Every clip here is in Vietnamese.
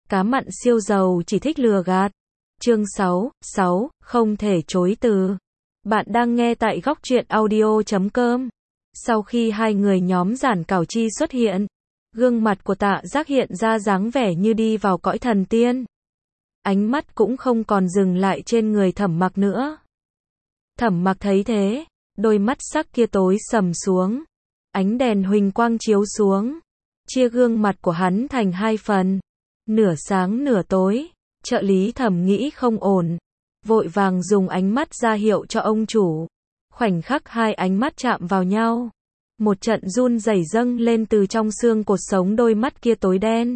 Cá mặn siêu giàu chỉ thích lừa gạt. Chương 6, không thể chối từ. Bạn đang nghe tại góc truyện audio.com. Sau khi hai người nhóm Giản Cảo Chi xuất hiện, gương mặt của Tạ Giác hiện ra dáng vẻ như đi vào cõi thần tiên. Ánh mắt cũng không còn dừng lại trên người Thẩm Mặc nữa. Thẩm Mặc thấy thế, đôi mắt sắc kia tối sầm xuống. Ánh đèn huỳnh quang chiếu xuống, chia gương mặt của hắn thành hai phần, nửa sáng nửa tối. Trợ lý Thẩm nghĩ không ổn, vội vàng dùng ánh mắt ra hiệu cho ông chủ. Khoảnh khắc hai ánh mắt chạm vào nhau, một trận run rẩy dâng lên từ trong xương cột sống đôi mắt kia tối đen,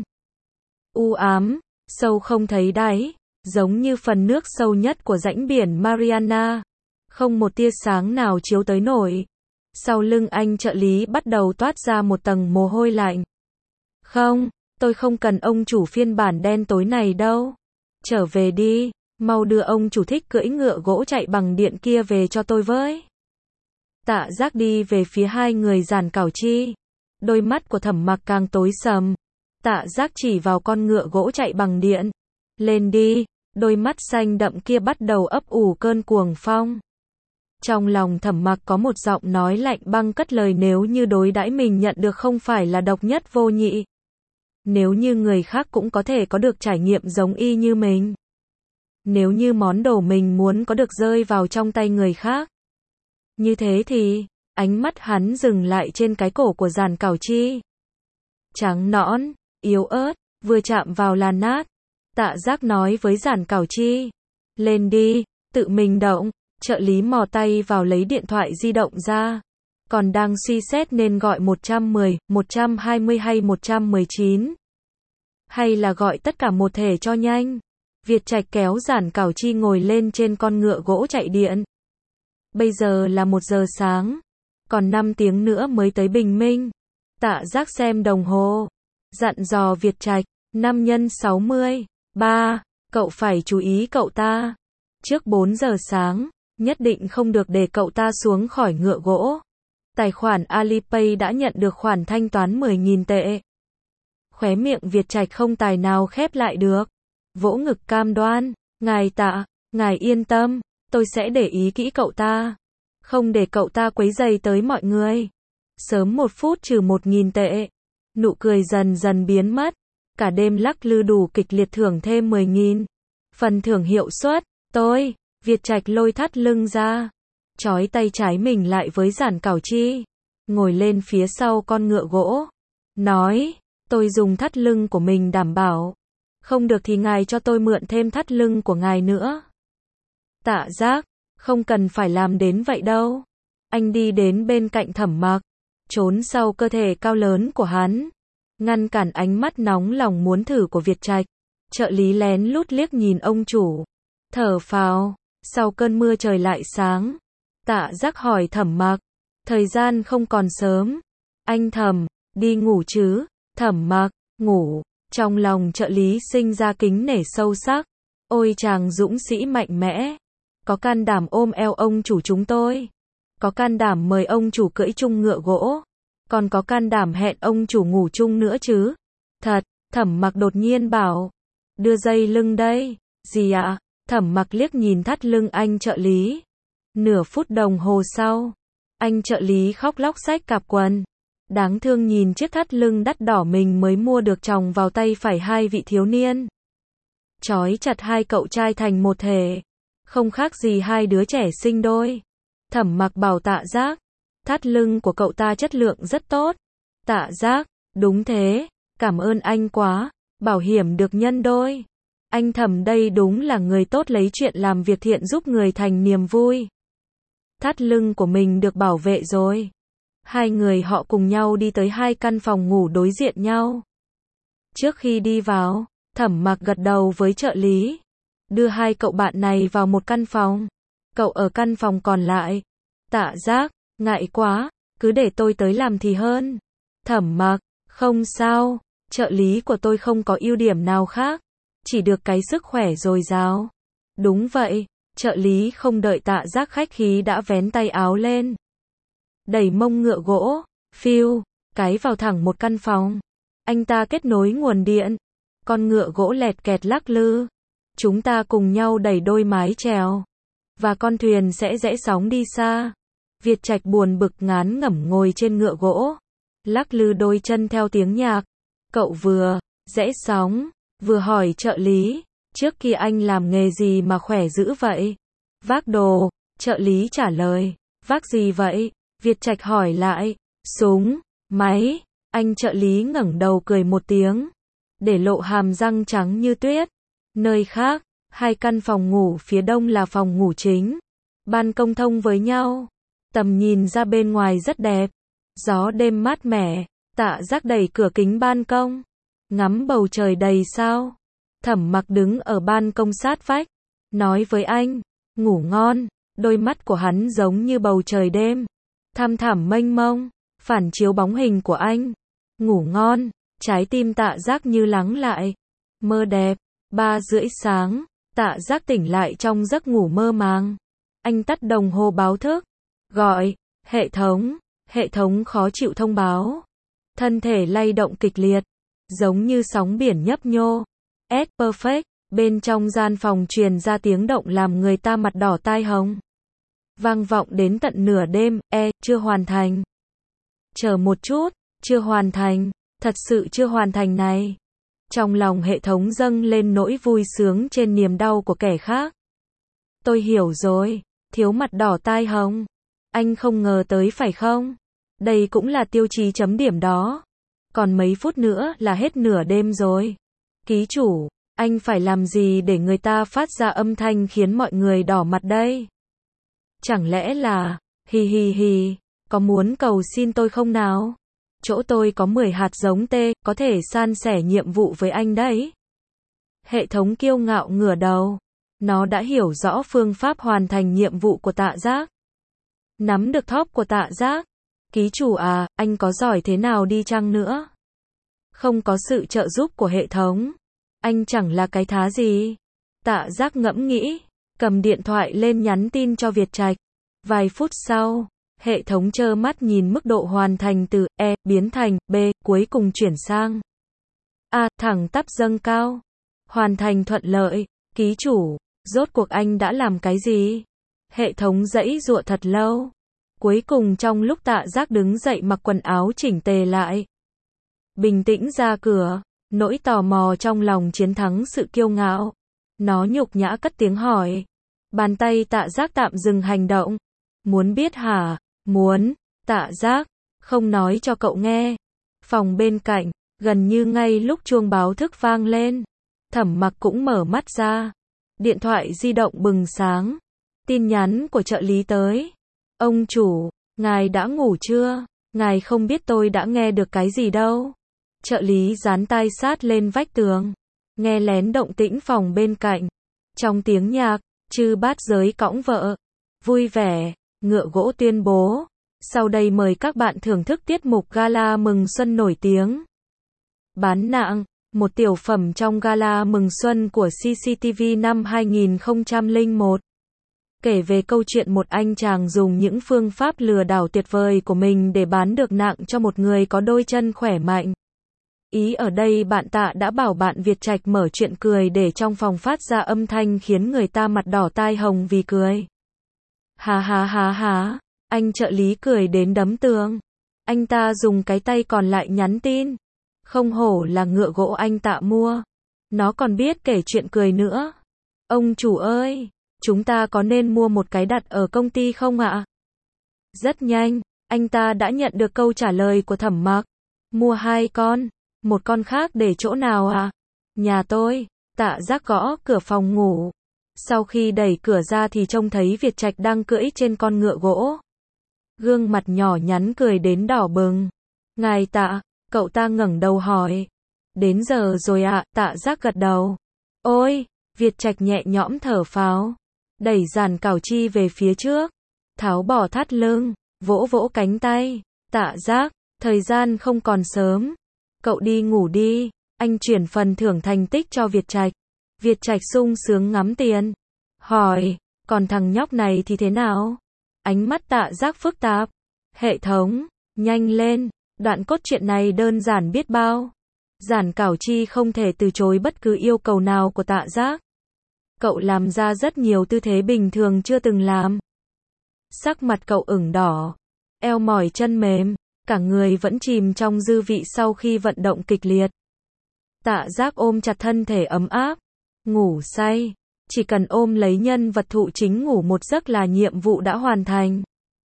u ám, sâu không thấy đáy, giống như phần nước sâu nhất của rãnh biển Mariana, không một tia sáng nào chiếu tới nổi. Sau lưng anh trợ lý bắt đầu toát ra một tầng mồ hôi lạnh. Không, tôi không cần ông chủ phiên bản đen tối này đâu. Trở về đi, mau đưa ông chủ thích cưỡi ngựa gỗ chạy bằng điện kia về cho tôi với. Tạ Giác đi về phía hai người Giản Cảo Chi. Đôi mắt của Thẩm Mặc càng tối sầm. Tạ Giác chỉ vào con ngựa gỗ chạy bằng điện. Lên đi, đôi mắt xanh đậm kia bắt đầu ấp ủ cơn cuồng phong. Trong lòng Thẩm Mặc có một giọng nói lạnh băng cất lời, nếu như đối đãi mình nhận được không phải là độc nhất vô nhị. Nếu như người khác cũng có thể có được trải nghiệm giống y như mình. Nếu như món đồ mình muốn có được rơi vào trong tay người khác. Như thế thì, ánh mắt hắn dừng lại trên cái cổ của Giản Cảo Chi. Trắng nõn, yếu ớt, vừa chạm vào là nát. Tạ Giác nói với Giản Cảo Chi. Lên đi, tự mình động. Trợ lý mò tay vào lấy điện thoại di động ra. Còn đang suy xét nên gọi 110, 120 hay 119. Hay là gọi tất cả một thể cho nhanh. Việt Trạch kéo Giản Cảo Chi ngồi lên trên con ngựa gỗ chạy điện. Bây giờ là 1 giờ sáng. Còn 5 tiếng nữa mới tới bình minh. Tạ Giác xem đồng hồ. Dặn dò Việt Trạch, 5 x 60. 3, cậu phải chú ý cậu ta. Trước 4 giờ sáng, nhất định không được để cậu ta xuống khỏi ngựa gỗ. Tài khoản Alipay đã nhận được khoản thanh toán 10.000 tệ. Khóe miệng Việt Trạch không tài nào khép lại được. Vỗ ngực cam đoan, ngài Tạ, ngài yên tâm, tôi sẽ để ý kỹ cậu ta. Không để cậu ta quấy rầy tới mọi người. Sớm 1 phút trừ 1.000 tệ. Nụ cười dần dần biến mất. Cả đêm lắc lư đủ kịch liệt thưởng thêm 10.000. Phần thưởng hiệu suất, tôi. Việt Trạch lôi thắt lưng ra, trói tay trái mình lại với Giản Cảo Chi, ngồi lên phía sau con ngựa gỗ, nói, tôi dùng thắt lưng của mình đảm bảo, không được thì ngài cho tôi mượn thêm thắt lưng của ngài nữa. Tạ Giác, không cần phải làm đến vậy đâu. Anh đi đến bên cạnh Thẩm Mặc, trốn sau cơ thể cao lớn của hắn, ngăn cản ánh mắt nóng lòng muốn thử của Việt Trạch. Trợ lý lén lút liếc nhìn ông chủ, thở phào. Sau cơn mưa trời lại sáng. Tạ Giác hỏi Thẩm Mặc, thời gian không còn sớm. Anh Thẩm, đi ngủ chứ? Thẩm Mặc, ngủ. Trong lòng trợ lý sinh ra kính nể sâu sắc. Ôi chàng dũng sĩ mạnh mẽ. Có can đảm ôm eo ông chủ chúng tôi. Có can đảm mời ông chủ cưỡi chung ngựa gỗ. Còn có can đảm hẹn ông chủ ngủ chung nữa chứ? Thật, Thẩm Mặc đột nhiên bảo. Đưa dây lưng đây. Gì ạ? Thẩm Mặc liếc nhìn thắt lưng anh trợ lý. Nửa phút đồng hồ sau, anh trợ lý khóc lóc xách cặp quần. Đáng thương nhìn chiếc thắt lưng đắt đỏ mình mới mua được chồng vào tay phải hai vị thiếu niên. Trói chặt hai cậu trai thành một thể. Không khác gì hai đứa trẻ sinh đôi. Thẩm Mặc bảo Tạ Giác, thắt lưng của cậu ta chất lượng rất tốt. Tạ Giác, đúng thế, cảm ơn anh quá, bảo hiểm được nhân đôi. Anh Thẩm đây đúng là người tốt, lấy chuyện làm việc thiện giúp người thành niềm vui. Thắt lưng của mình được bảo vệ rồi. Hai người họ cùng nhau đi tới hai căn phòng ngủ đối diện nhau. Trước khi đi vào, Thẩm Mặc gật đầu với trợ lý. Đưa hai cậu bạn này vào một căn phòng. Cậu ở căn phòng còn lại. Tạ Giác, ngại quá, cứ để tôi tới làm thì hơn. Thẩm Mặc, không sao, trợ lý của tôi không có ưu điểm nào khác. Chỉ được cái sức khỏe dồi dào. Đúng vậy, trợ lý không đợi Tạ Giác khách khí đã vén tay áo lên. Đẩy mông ngựa gỗ, phiu, cái vào thẳng một căn phòng. Anh ta kết nối nguồn điện. con ngựa gỗ lẹt kẹt lắc lư. Chúng ta cùng nhau đẩy đôi mái chèo. Và con thuyền sẽ rẽ sóng đi xa. Việt Trạch buồn bực ngán ngẩm ngồi trên ngựa gỗ. Lắc lư đôi chân theo tiếng nhạc. Cậu vừa rẽ sóng, vừa hỏi trợ lý. Trước kia anh làm nghề gì mà khỏe dữ vậy? Vác đồ, trợ lý trả lời. Vác gì vậy? Việt Trạch hỏi lại. Súng, máy. Anh trợ lý ngẩng đầu cười một tiếng. Để lộ hàm răng trắng như tuyết. Nơi khác, 2 căn phòng ngủ phía đông là phòng ngủ chính. Ban công thông với nhau. Tầm nhìn ra bên ngoài rất đẹp. Gió đêm mát mẻ. Tạ Giác đẩy cửa kính ban công. Ngắm bầu trời đầy sao. Thẩm Mặc đứng ở ban công sát vách. Nói với anh. Ngủ ngon. Đôi mắt của hắn giống như bầu trời đêm. Thăm thẳm mênh mông. Phản chiếu bóng hình của anh. Ngủ ngon. Trái tim Tạ Giác như lắng lại. Mơ đẹp. 3:30 sáng. Tạ Giác tỉnh lại trong giấc ngủ mơ màng. Anh tắt đồng hồ báo thức. Gọi. Hệ thống. Hệ thống khó chịu thông báo. Thân thể lay động kịch liệt. Giống như sóng biển nhấp nhô. Perfect. Bên trong gian phòng truyền ra tiếng động làm người ta mặt đỏ tai hồng. Vang vọng đến tận nửa đêm. Chưa hoàn thành. Chờ một chút. Chưa hoàn thành. Thật sự chưa hoàn thành này. Trong lòng hệ thống dâng lên nỗi vui sướng trên niềm đau của kẻ khác. Tôi hiểu rồi. Thiếu mặt đỏ tai hồng. Anh không ngờ tới phải không? Đây cũng là tiêu chí chấm điểm đó. Còn mấy phút nữa là hết nửa đêm rồi. Ký chủ, anh phải làm gì để người ta phát ra âm thanh khiến mọi người đỏ mặt đây? Chẳng lẽ là, hi hi hi, có muốn cầu xin tôi không nào? Chỗ tôi có 10 hạt giống tê, có thể san sẻ nhiệm vụ với anh đấy. Hệ thống kiêu ngạo ngửa đầu. Nó đã hiểu rõ phương pháp hoàn thành nhiệm vụ của Tạ Giác. Nắm được thóp của Tạ Giác. Ký chủ à, anh có giỏi thế nào đi chăng nữa? Không có sự trợ giúp của hệ thống. Anh chẳng là cái thá gì. Tạ Giác ngẫm nghĩ. Cầm điện thoại lên nhắn tin cho Việt Trạch. Vài phút sau. Hệ thống trơ mắt nhìn mức độ hoàn thành từ E biến thành B, cuối cùng chuyển sang A, thẳng tắp dâng cao. Hoàn thành thuận lợi. Ký chủ, rốt cuộc anh đã làm cái gì? Hệ thống giãy giụa thật lâu. Cuối cùng trong lúc Tạ Giác đứng dậy mặc quần áo chỉnh tề lại. Bình tĩnh ra cửa, nỗi tò mò trong lòng chiến thắng sự kiêu ngạo. Nó nhục nhã cất tiếng hỏi. Bàn tay Tạ Giác tạm dừng hành động. Muốn biết hả? Muốn. Tạ Giác, không nói cho cậu nghe. Phòng bên cạnh, gần như ngay lúc chuông báo thức vang lên. Thẩm Mặc cũng mở mắt ra. Điện thoại di động bừng sáng. Tin nhắn của trợ lý tới. Ông chủ, ngài đã ngủ chưa? Ngài không biết tôi đã nghe được cái gì đâu. Trợ lý dán tai sát lên vách tường. Nghe lén động tĩnh phòng bên cạnh. Trong tiếng nhạc, Chư Bát Giới cõng vợ. Vui vẻ, ngựa gỗ tuyên bố. Sau đây mời các bạn thưởng thức tiết mục gala mừng xuân nổi tiếng. Bán nạng, một tiểu phẩm trong gala mừng xuân của CCTV năm 2001. Kể về câu chuyện một anh chàng dùng những phương pháp lừa đảo tuyệt vời của mình để bán được nạng cho một người có đôi chân khỏe mạnh. Ý ở đây bạn Tạ đã bảo bạn Việt Trạch mở chuyện cười để trong phòng phát ra âm thanh khiến người ta mặt đỏ tai hồng vì cười. Hà hà hà hà, anh trợ lý cười đến đấm tường. Anh ta dùng cái tay còn lại nhắn tin. Không hổ là ngựa gỗ anh Tạ mua. Nó còn biết kể chuyện cười nữa. Ông chủ ơi, chúng ta có nên mua một cái đặt ở công ty không ạ? Rất nhanh, anh ta đã nhận được câu trả lời của Thẩm Mặc. Mua 2 con, một con khác để chỗ nào à? Nhà tôi. Tạ Giác gõ cửa phòng ngủ. Sau khi đẩy cửa ra thì trông thấy Việt Trạch đang cưỡi trên con ngựa gỗ. Gương mặt nhỏ nhắn cười đến đỏ bừng. Ngài Tạ, cậu ta ngẩng đầu hỏi. Đến giờ rồi ạ, Tạ Giác gật đầu. Ôi, Việt Trạch nhẹ nhõm thở phào. Đẩy giàn cào chi về phía trước. Tháo bỏ thắt lưng, vỗ vỗ cánh tay. Tạ Giác, thời gian không còn sớm. Cậu đi ngủ đi. Anh chuyển phần thưởng thành tích cho Việt Trạch. Việt Trạch sung sướng ngắm tiền. Hỏi, còn thằng nhóc này thì thế nào? Ánh mắt Tạ Giác phức tạp. Hệ thống, nhanh lên. Đoạn cốt truyện này đơn giản biết bao. Giản Cảo Chi không thể từ chối bất cứ yêu cầu nào của Tạ Giác. Cậu làm ra rất nhiều tư thế bình thường chưa từng làm. Sắc mặt cậu ửng đỏ, eo mỏi chân mềm, cả người vẫn chìm trong dư vị sau khi vận động kịch liệt. Tạ Giác ôm chặt thân thể ấm áp, ngủ say. Chỉ cần ôm lấy nhân vật thụ chính ngủ một giấc là nhiệm vụ đã hoàn thành.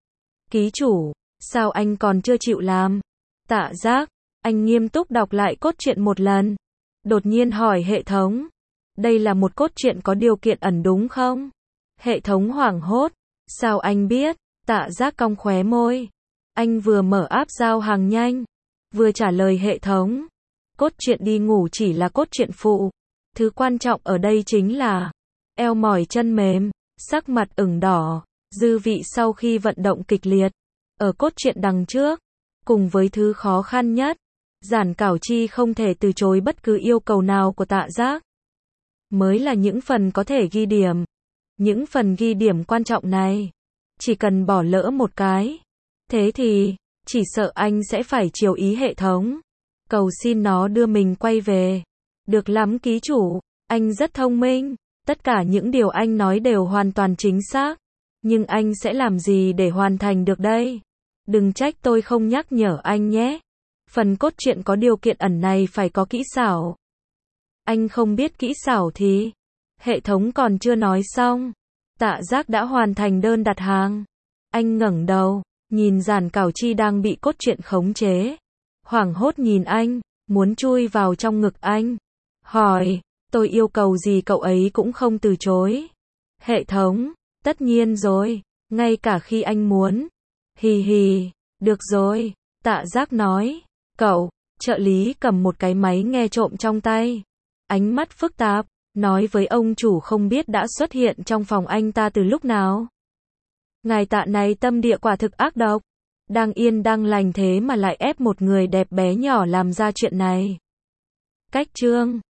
Ký chủ, sao anh còn chưa chịu làm? Tạ Giác, anh nghiêm túc đọc lại cốt truyện một lần. Đột nhiên hỏi hệ thống. Đây là một cốt truyện có điều kiện ẩn đúng không? Hệ thống hoảng hốt. Sao anh biết? Tạ Giác cong khóe môi. Anh vừa mở app giao hàng nhanh, vừa trả lời hệ thống. Cốt truyện đi ngủ chỉ là cốt truyện phụ. Thứ quan trọng ở đây chính là eo mỏi chân mềm, sắc mặt ửng đỏ, dư vị sau khi vận động kịch liệt. Ở cốt truyện đằng trước, cùng với thứ khó khăn nhất, Giản Cảo Chi không thể từ chối bất cứ yêu cầu nào của Tạ Giác. Mới là những phần có thể ghi điểm. Những phần ghi điểm quan trọng này, chỉ cần bỏ lỡ một cái, thế thì, chỉ sợ anh sẽ phải chiều ý hệ thống. Cầu xin nó đưa mình quay về. Được lắm ký chủ, anh rất thông minh. Tất cả những điều anh nói đều hoàn toàn chính xác. Nhưng anh sẽ làm gì để hoàn thành được đây? Đừng trách tôi không nhắc nhở anh nhé. Phần cốt truyện có điều kiện ẩn này phải có kỹ xảo. Anh không biết kỹ xảo thì... Hệ thống còn chưa nói xong. Tạ Giác đã hoàn thành đơn đặt hàng. Anh ngẩng đầu, nhìn Giản Cảo Chi đang bị cốt truyện khống chế. Hoảng hốt nhìn anh, muốn chui vào trong ngực anh. Hỏi, tôi yêu cầu gì cậu ấy cũng không từ chối. Hệ thống, tất nhiên rồi, ngay cả khi anh muốn. Hì hì, được rồi, Tạ Giác nói. Cậu, trợ lý cầm một cái máy nghe trộm trong tay. Ánh mắt phức tạp, nói với ông chủ không biết đã xuất hiện trong phòng anh ta từ lúc nào. Ngài Tạ này tâm địa quả thực ác độc. Đang yên đang lành thế mà lại ép một người đẹp bé nhỏ làm ra chuyện này. Cách chương